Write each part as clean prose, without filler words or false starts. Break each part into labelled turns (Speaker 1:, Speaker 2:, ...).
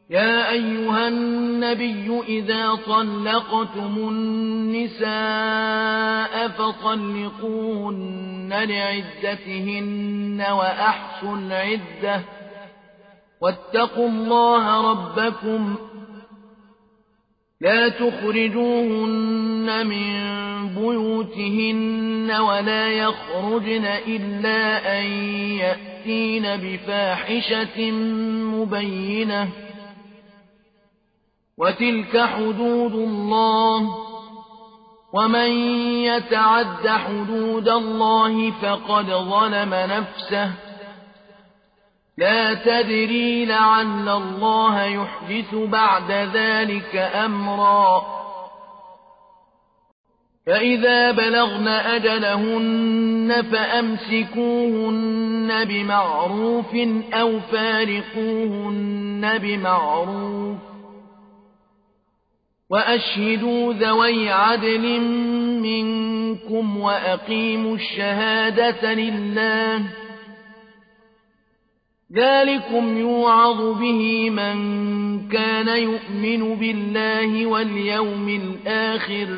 Speaker 1: يا أيها النبي إذا طلقتم النساء فطلقوهن لعدتهن وأحصوا العدة واتقوا الله ربكم لا تخرجوهن من بيوتهن ولا يخرجن إلا أن يأتين بفاحشة مبينة وتلك حدود الله ومن يتعد حدود الله فقد ظلم نفسه لا تدري لعل الله يحدث بعد ذلك أمرا فإذا بلغن أجلهن فأمسكوهن بمعروف أو فارقوهن بمعروف وأشهدوا ذوي عدل منكم وأقيموا الشهادة لله ذلكم يوعظ به من كان يؤمن بالله واليوم الآخر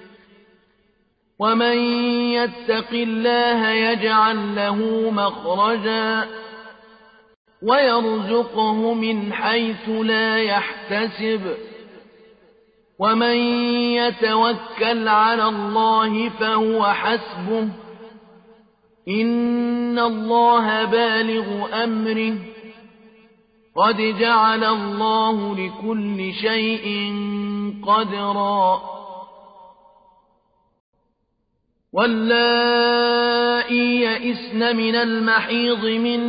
Speaker 1: ومن يتق الله يجعل له مخرجا ويرزقه من حيث لا يحتسب ومن يتوكل على الله فهو حسبه إن الله بالغ أمره قد جعل الله لكل شيء قدرا واللائي يئسن من المحيض من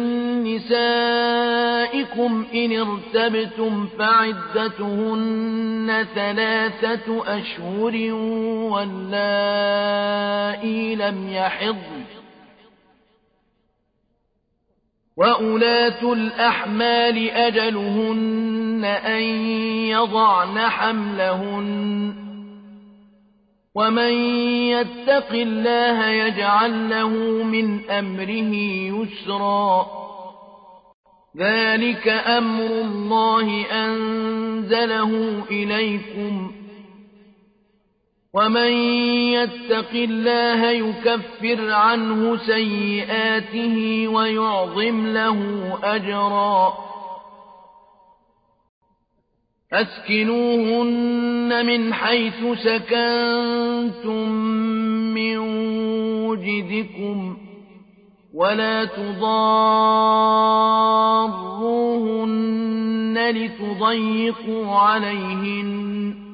Speaker 1: نسائكم إن ارتبتم فعدتهن 3 أشهر واللائي لم يحضن وأولات الأحمال أجلهن أن يضعن حملهن ومن يتق الله يجعل له من أمره يسرا ذلك أمر الله أنزله إليكم ومن يتق الله يكفر عنه سيئاته ويعظم له أجرا أسكنوهن من حيث سكنتم من وجدكم ولا تضاروهن لتضيقوا عليهن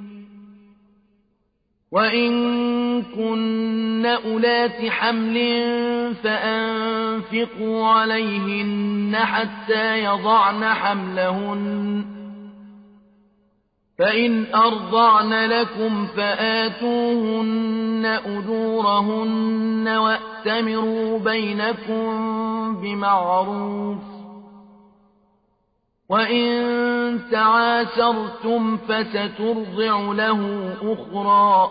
Speaker 1: وإن كن أولات حمل فأنفقوا عليهن حتى يضعن حملهن فإن أرضعن لكم فآتوهن أجورهن وأتمروا بينكم بمعروف وإن تعاسرتم فسترضع له أخرى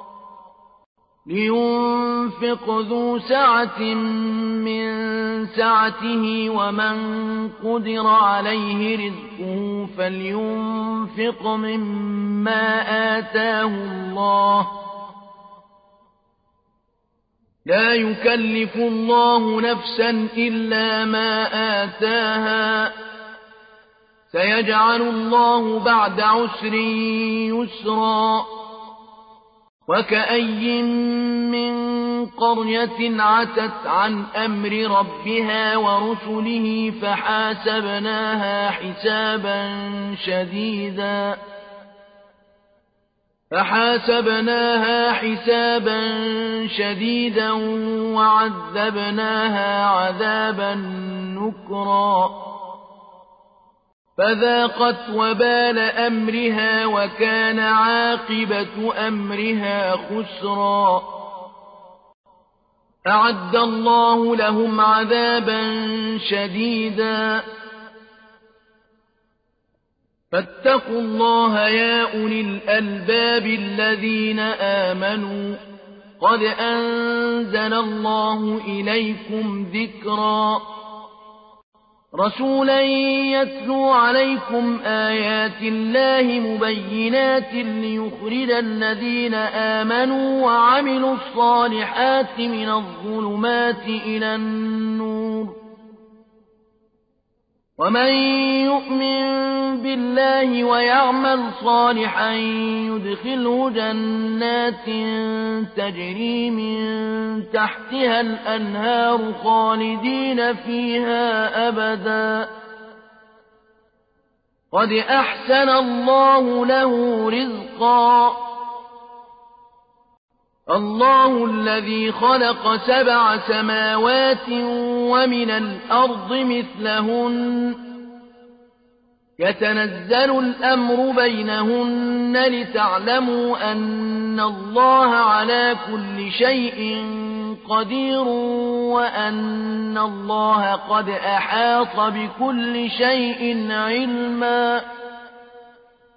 Speaker 1: لينفق ذو سعة من سعته ومن قدر عليه رزقه فلينفق مما آتاه الله لا يكلف الله نفسا إلا ما آتاها سيجعل الله بعد عسر يسرا وكأي من قرية عتت عن أمر ربها ورسله فحاسبناها حسابا شديدا وعذبناها عذابا نكرا فذاقت وبال أمرها وكان عاقبة أمرها خسرا أعد الله لهم عذابا شديدا فاتقوا الله يا أولي الألباب الذين آمنوا قد أنزل الله إليكم ذكرا رسولا يتلو عليكم آيات الله مبينات ليخرج الذين آمنوا وعملوا الصالحات من الظلمات إلى النور ومن يؤمن بالله ويعمل صالحا يدخله جنات تجري من تحتها الأنهار خالدين فيها أبدا قد أحسن الله له رزقا الله الذي خلق 7 سماوات ومن الأرض مثلهن يتنزل الأمر بينهن لتعلموا أن الله على كل شيء قدير وأن الله قد أحاط بكل شيء علما